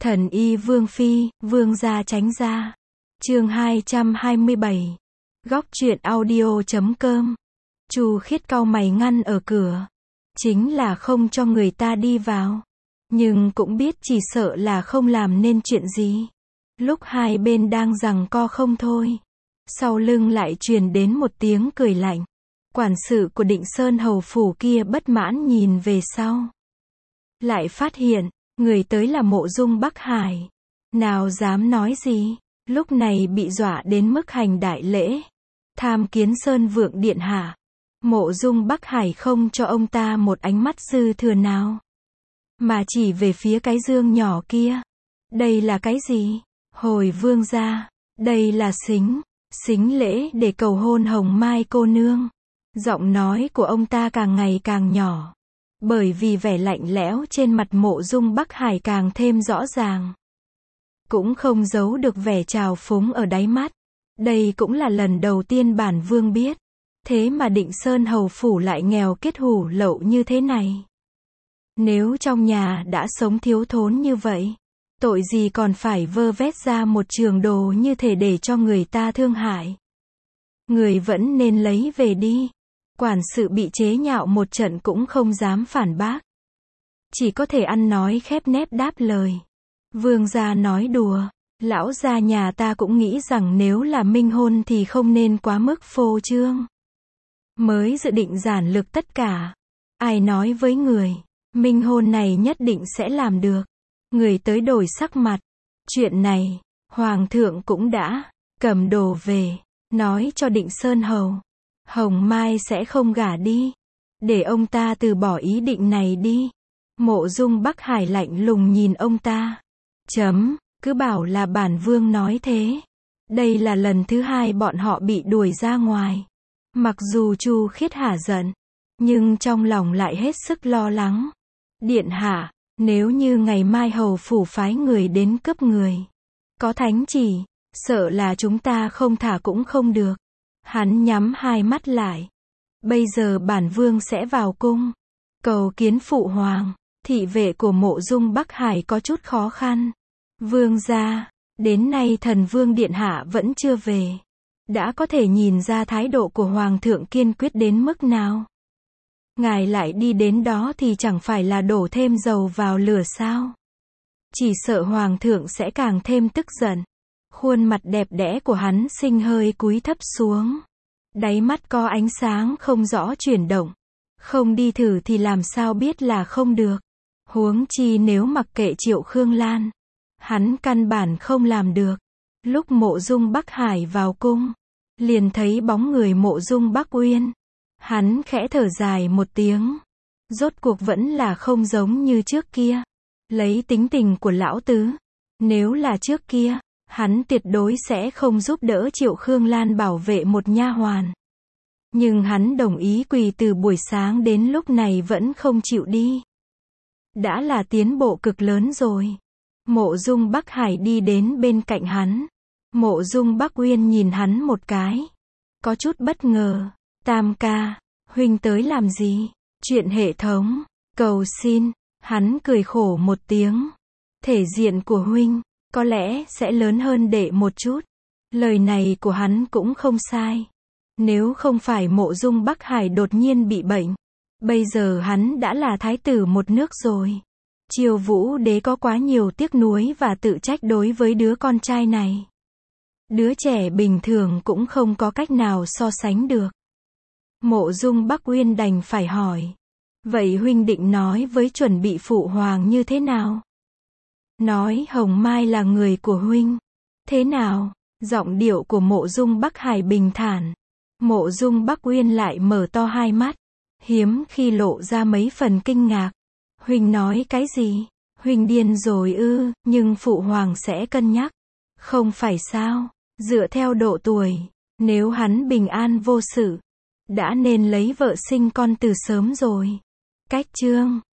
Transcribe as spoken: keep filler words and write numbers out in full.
Thần y Vương Phi, Vương gia tránh ra. Chương hai trăm hai mươi bảy. Góc truyện audio chấm com. Chu Khiết cau mày ngăn ở cửa. Chính là không cho người ta đi vào. Nhưng cũng biết chỉ sợ là không làm nên chuyện gì. Lúc hai bên đang giằng co không thôi. Sau lưng lại truyền đến một tiếng cười lạnh. Quản sự của Định Sơn hầu phủ kia bất mãn nhìn về sau. Lại phát hiện, người tới là Mộ Dung Bắc Hải. Nào dám nói gì, lúc này bị dọa đến mức hành đại lễ. Tham kiến Sơn Vượng điện hạ. Mộ Dung Bắc Hải không cho ông ta một ánh mắt dư thừa nào. Mà chỉ về phía cái dương nhỏ kia. Đây là cái gì? Hồi vương gia, đây là xính, xính lễ để cầu hôn Hồng Mai cô nương. Giọng nói của ông ta càng ngày càng nhỏ. Bởi vì vẻ lạnh lẽo trên mặt Mộ Dung Bắc Hải càng thêm rõ ràng. Cũng không giấu được vẻ trào phúng ở đáy mắt. Đây cũng là lần đầu tiên bản vương biết. Thế mà Định Sơn hầu phủ lại nghèo kiết hủ lậu như thế này. Nếu trong nhà đã sống thiếu thốn như vậy, tội gì còn phải vơ vét ra một trường đồ như thể để cho người ta thương hại. Người vẫn nên lấy về đi. Quản sự bị chế nhạo một trận cũng không dám phản bác. Chỉ có thể ăn nói khép nép đáp lời. Vương gia nói đùa, lão gia nhà ta cũng nghĩ rằng nếu là minh hôn thì không nên quá mức phô trương. Mới dự định giản lược tất cả. Ai nói với người, minh hôn này nhất định sẽ làm được. Người tới đổi sắc mặt. Chuyện này, Hoàng thượng cũng đã cầm đồ về, nói cho Định Sơn hầu. Hồng Mai sẽ không gả đi. Để ông ta từ bỏ ý định này đi. Mộ Dung Bắc Hải lạnh lùng nhìn ông ta. Chấm, cứ bảo là bản vương nói thế. Đây là lần thứ hai bọn họ bị đuổi ra ngoài. Mặc dù Chu Khiết hả giận, nhưng trong lòng lại hết sức lo lắng. Điện hạ, nếu như ngày mai hầu phủ phái người đến cướp người, có thánh chỉ, sợ là chúng ta không thả cũng không được. Hắn nhắm hai mắt lại. Bây giờ bản vương sẽ vào cung, cầu kiến phụ hoàng. Thị vệ của Mộ Dung Bắc Hải có chút khó khăn. Vương gia, đến nay thần vương điện hạ vẫn chưa về. Đã có thể nhìn ra thái độ của hoàng thượng kiên quyết đến mức nào. Ngài lại đi đến đó thì chẳng phải là đổ thêm dầu vào lửa sao? Chỉ sợ hoàng thượng sẽ càng thêm tức giận. Khuôn mặt đẹp đẽ của hắn sinh hơi cúi thấp xuống. Đáy mắt có ánh sáng không rõ chuyển động. Không đi thử thì làm sao biết là không được. Huống chi nếu mặc kệ Triệu Khương Lan, hắn căn bản không làm được. Lúc Mộ Dung Bắc Hải vào cung, liền thấy bóng người Mộ Dung Bắc Uyên. Hắn khẽ thở dài một tiếng. Rốt cuộc vẫn là không giống như trước kia. Lấy tính tình của lão tứ, nếu là trước kia, hắn tuyệt đối sẽ không giúp đỡ Triệu Khương Lan bảo vệ một nha hoàn. Nhưng hắn đồng ý quỳ từ buổi sáng đến lúc này vẫn không chịu đi. Đã là tiến bộ cực lớn rồi. Mộ Dung Bắc Hải đi đến bên cạnh hắn. Mộ Dung Bắc Uyên nhìn hắn một cái. Có chút bất ngờ. Tam ca, huynh tới làm gì? Chuyện hệ thống. Cầu xin. Hắn cười khổ một tiếng. Thể diện của huynh có lẽ sẽ lớn hơn đệ một chút. Lời này của hắn cũng không sai. Nếu không phải Mộ Dung Bắc Hải đột nhiên bị bệnh, bây giờ hắn đã là thái tử một nước rồi. Triều Vũ đế có quá nhiều tiếc nuối và tự trách đối với đứa con trai này. Đứa trẻ bình thường cũng không có cách nào so sánh được. Mộ Dung Bắc Uyên đành phải hỏi. Vậy huynh định nói với chuẩn bị phụ hoàng như thế nào? Nói Hồng Mai là người của huynh. Thế nào? Giọng điệu của Mộ Dung Bắc Hải bình thản. Mộ Dung Bắc Uyên lại mở to hai mắt. Hiếm khi lộ ra mấy phần kinh ngạc. Huynh nói cái gì? Huynh điên rồi ư? Nhưng phụ hoàng sẽ cân nhắc. Không phải sao? Dựa theo độ tuổi, nếu hắn bình an vô sự, đã nên lấy vợ sinh con từ sớm rồi. Cách chương